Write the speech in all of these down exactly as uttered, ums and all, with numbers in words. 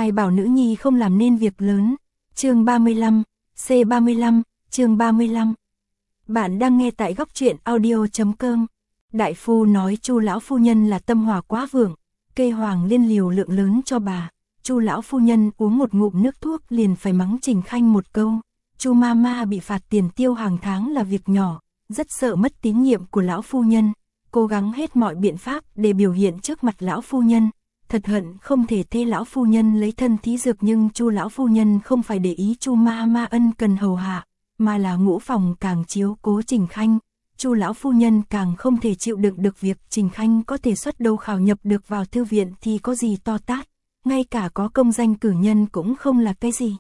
Ai bảo nữ nhi không làm nên việc lớn. Chương ba mươi lăm, C ba mươi lăm, chương ba mươi lăm. Bạn đang nghe tại góc truyện audio chấm com. Đại phu nói Chu lão phu nhân là tâm hỏa quá vượng, cây hoàng liên liều lượng lớn cho bà. Chu lão phu nhân uống một ngụm nước thuốc liền phải mắng Trình Khanh một câu. Chu ma ma bị phạt tiền tiêu hàng tháng là việc nhỏ, rất sợ mất tín nhiệm của lão phu nhân, cố gắng hết mọi biện pháp để biểu hiện trước mặt lão phu nhân. Thật hận không thể thê lão phu nhân lấy thân thí dược, nhưng Chu lão phu nhân không phải để ý Chu ma ma ân cần hầu hạ, mà là Ngũ Phòng càng chiếu cố Trình Khanh. Chu lão phu nhân càng không thể chịu đựng được việc Trình Khanh có thể xuất đầu khảo nhập được vào thư viện thì có gì to tát, ngay cả có công danh cử nhân cũng không là cái gì.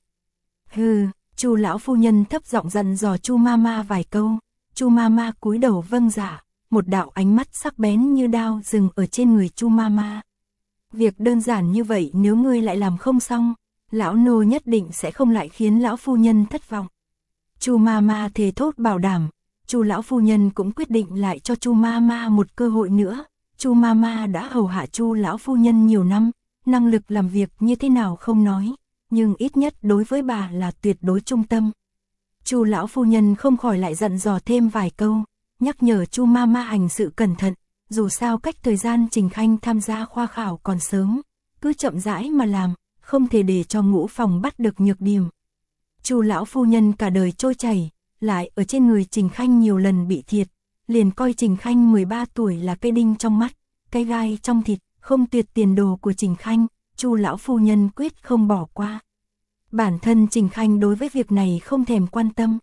Hừ, Chu lão phu nhân thấp giọng dặn dò Chu ma ma vài câu. Chu ma ma cúi đầu vâng dạ, một đạo ánh mắt sắc bén như đao dừng ở trên người Chu ma ma. Việc đơn giản như vậy nếu ngươi lại làm không xong, lão nô nhất định sẽ không lại khiến lão phu nhân thất vọng. Chu ma ma thề thốt bảo đảm. Chu lão phu nhân cũng quyết định lại cho Chu ma ma một cơ hội nữa. Chu ma ma đã hầu hạ Chu lão phu nhân nhiều năm, năng lực làm việc như thế nào không nói, nhưng ít nhất đối với bà là tuyệt đối trung tâm. Chu lão phu nhân không khỏi lại dặn dò thêm vài câu, nhắc nhở Chu ma ma hành sự cẩn thận. Dù sao cách thời gian Trình Khanh tham gia khoa khảo còn sớm, cứ chậm rãi mà làm, không thể để cho Ngũ Phòng bắt được nhược điểm. Chu lão phu nhân cả đời trôi chảy, lại ở trên người Trình Khanh nhiều lần bị thiệt, liền coi Trình Khanh mười ba tuổi là cây đinh trong mắt, cái gai trong thịt, không tuyệt tiền đồ của Trình Khanh, Chu lão phu nhân quyết không bỏ qua. Bản thân Trình Khanh đối với việc này không thèm quan tâm.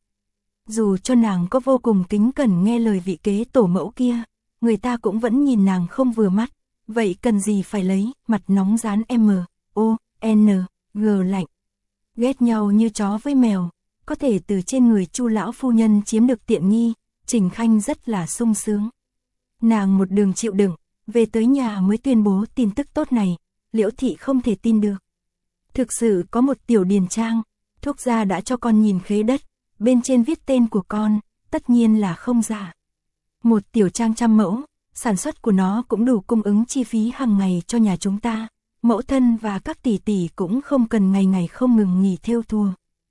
Dù cho nàng có vô cùng kính cẩn nghe lời vị kế tổ mẫu kia, người ta cũng vẫn nhìn nàng không vừa mắt, vậy cần gì phải lấy mặt nóng rán M, O, N, G lạnh. Ghét nhau như chó với mèo, có thể từ trên người Chu lão phu nhân chiếm được tiện nghi, Trình Khanh rất là sung sướng. Nàng một đường chịu đựng, về tới nhà mới tuyên bố tin tức tốt này, Liễu thị không thể tin được. Thực sự có một tiểu điền trang, thuốc gia đã cho con nhìn khế đất, bên trên viết tên của con, tất nhiên là không giả. Một tiểu trang trăm mẫu, sản xuất của nó cũng đủ cung ứng chi phí hàng ngày cho nhà chúng ta, mẫu thân và các tỷ tỷ cũng không cần ngày ngày không ngừng nghỉ thêu thùa.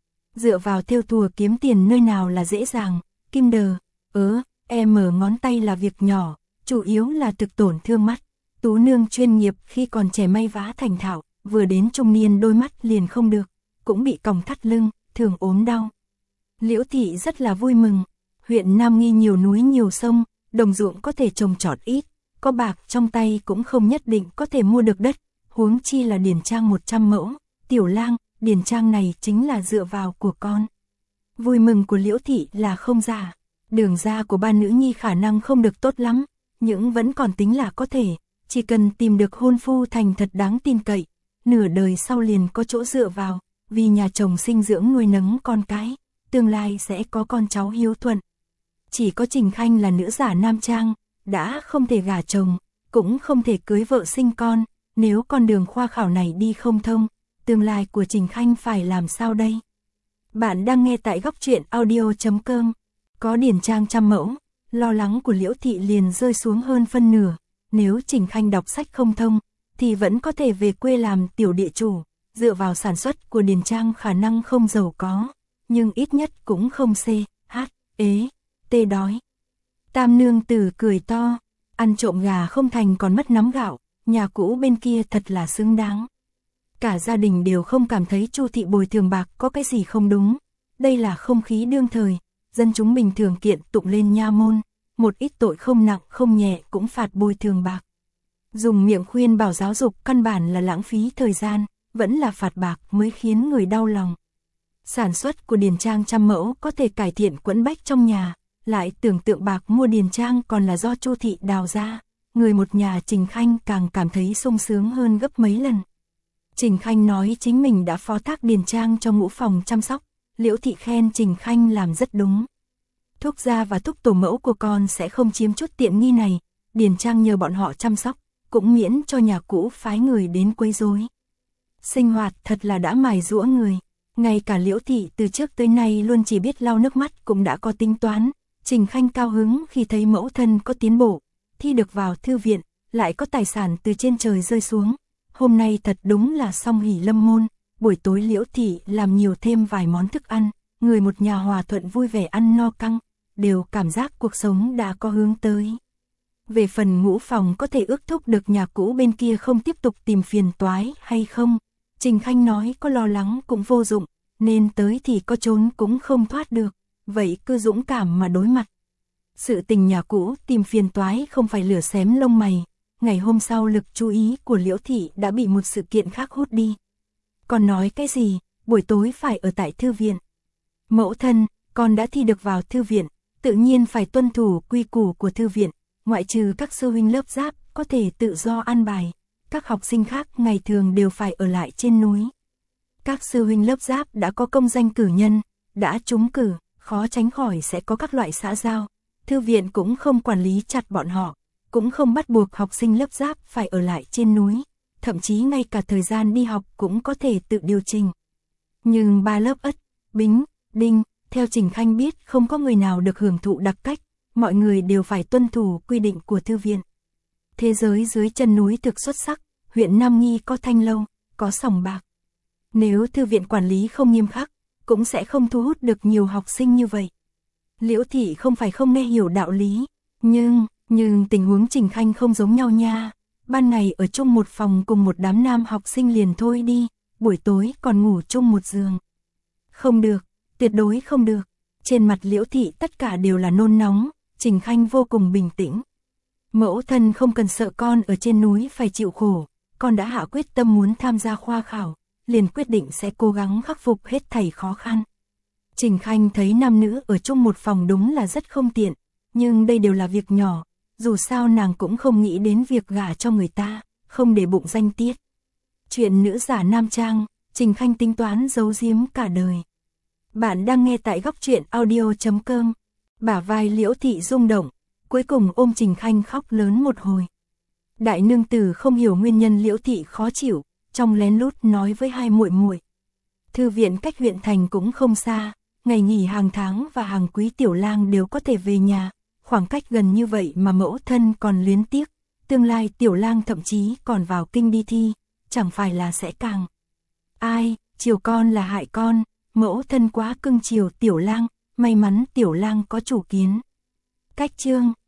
Dựa vào thêu thùa kiếm tiền nơi nào là dễ dàng, kim đờ, ớ, em mở ngón tay là việc nhỏ, chủ yếu là thực tổn thương mắt. Tú nương chuyên nghiệp khi còn trẻ may vá thành thạo, vừa đến trung niên đôi mắt liền không được, cũng bị còng thắt lưng, thường ốm đau. Liễu thị rất là vui mừng. Huyện Nam Nghi nhiều núi nhiều sông, đồng ruộng có thể trồng trọt ít, có bạc trong tay cũng không nhất định có thể mua được đất, huống chi là điền trang một trăm mẫu. Tiểu lang, điền trang này chính là dựa vào của con. Vui mừng của Liễu thị là không giả. Đường ra của ba nữ nhi khả năng không được tốt lắm, nhưng vẫn còn tính là có thể, chỉ cần tìm được hôn phu thành thật đáng tin cậy, nửa đời sau liền có chỗ dựa vào, vì nhà chồng sinh dưỡng nuôi nấng con cái, tương lai sẽ có con cháu hiếu thuận. Chỉ có Trình Khanh là nữ giả nam trang, đã không thể gả chồng, cũng không thể cưới vợ sinh con, nếu con đường khoa khảo này đi không thông, tương lai của Trình Khanh phải làm sao đây? Bạn đang nghe tại góc truyện audio chấm com. Có điển trang trăm mẫu, lo lắng của Liễu thị liền rơi xuống hơn phân nửa, nếu Trình Khanh đọc sách không thông, thì vẫn có thể về quê làm tiểu địa chủ, dựa vào sản xuất của điển trang khả năng không giàu có, nhưng ít nhất cũng không c, h, ế, tê đói. Tam nương tử cười to, ăn trộm gà không thành còn mất nắm gạo, nhà cũ bên kia thật là xứng đáng. Cả gia đình đều không cảm thấy Chu thị bồi thường bạc có cái gì không đúng, đây là không khí đương thời, dân chúng bình thường kiện tụng lên nha môn, một ít tội không nặng không nhẹ cũng phạt bồi thường bạc. Dùng miệng khuyên bảo giáo dục căn bản là lãng phí thời gian, vẫn là phạt bạc mới khiến người đau lòng. Sản xuất của điền trang trăm mẫu có thể cải thiện quẫn bách trong nhà, lại tưởng tượng bạc mua điền trang còn là do Chu thị đào ra, người một nhà Trình Khanh càng cảm thấy sung sướng hơn gấp mấy lần. Trình Khanh nói chính mình đã phó thác điền trang cho Ngũ Phòng chăm sóc, Liễu thị khen Trình Khanh làm rất đúng. Thúc gia và thúc tổ mẫu của con sẽ không chiếm chút tiện nghi này, điền trang nhờ bọn họ chăm sóc, cũng miễn cho nhà cũ phái người đến quấy rối. Sinh hoạt thật là đã mài giũa người. Ngay cả Liễu thị từ trước tới nay luôn chỉ biết lau nước mắt cũng đã có tính toán. Trình Khanh cao hứng khi thấy mẫu thân có tiến bộ, thi được vào thư viện, lại có tài sản từ trên trời rơi xuống. hôm nay thật đúng là song hỷ lâm môn, buổi tối Liễu thị làm nhiều thêm vài món thức ăn, người một nhà hòa thuận vui vẻ ăn no căng, đều cảm giác cuộc sống đã có hướng tới. Về phần Ngũ Phòng có thể ước thúc được nhà cũ bên kia không tiếp tục tìm phiền toái hay không, Trình Khanh nói có lo lắng cũng vô dụng, nên tới thì có trốn cũng không thoát được, vậy cứ dũng cảm mà đối mặt. Sự tình nhà cũ tìm phiền toái không phải lửa xém lông mày, ngày hôm sau lực chú ý của Liễu thị đã bị một sự kiện khác hút đi. Còn nói cái gì, buổi tối phải ở tại thư viện. Mẫu thân, con đã thi được vào thư viện, tự nhiên phải tuân thủ quy củ của thư viện, ngoại trừ các sư huynh lớp giáp có thể tự do an bài, các học sinh khác ngày thường đều phải ở lại trên núi. Các sư huynh lớp giáp đã có công danh cử nhân, đã trúng cử, khó tránh khỏi sẽ có các loại xã giao, thư viện cũng không quản lý chặt bọn họ, cũng không bắt buộc học sinh lớp giáp phải ở lại trên núi, thậm chí ngay cả thời gian đi học cũng có thể tự điều chỉnh. Nhưng ba lớp Ất, Bính, Đinh, theo Trình Khanh biết không có người nào được hưởng thụ đặc cách, mọi người đều phải tuân thủ quy định của thư viện. Thế giới dưới chân núi thực xuất sắc, huyện Nam Nghi có thanh lâu, có sòng bạc. Nếu thư viện quản lý không nghiêm khắc, cũng sẽ không thu hút được nhiều học sinh như vậy. Liễu thị không phải không nghe hiểu đạo lý, nhưng, nhưng tình huống Trình Khanh không giống nhau nha. Ban ngày ở chung một phòng cùng một đám nam học sinh liền thôi đi, buổi tối còn ngủ chung một giường. Không được, tuyệt đối không được. Trên mặt Liễu thị tất cả đều là nôn nóng, Trình Khanh vô cùng bình tĩnh. Mẫu thân không cần sợ con ở trên núi phải chịu khổ, con đã hạ quyết tâm muốn tham gia khoa khảo, liền quyết định sẽ cố gắng khắc phục hết thảy khó khăn. Trình Khanh thấy nam nữ ở chung một phòng đúng là rất không tiện, nhưng đây đều là việc nhỏ, dù sao nàng cũng không nghĩ đến việc gả cho người ta, không để bụng danh tiết. Chuyện nữ giả nam trang, Trình Khanh tính toán giấu giếm cả đời. Bạn đang nghe tại góc truyện audio chấm com. Bả vai Liễu thị rung động, cuối cùng ôm Trình Khanh khóc lớn một hồi. Đại nương tử không hiểu nguyên nhân Liễu thị khó chịu, trong lén lút nói với hai muội muội. Thư viện cách huyện thành cũng không xa, ngày nghỉ hàng tháng và hàng quý tiểu lang đều có thể về nhà, khoảng cách gần như vậy mà mẫu thân còn luyến tiếc, tương lai tiểu lang thậm chí còn vào kinh đi thi, chẳng phải là sẽ càng. Ai, chiều con là hại con, mẫu thân quá cưng chiều tiểu lang, may mắn tiểu lang có chủ kiến. Cách chương,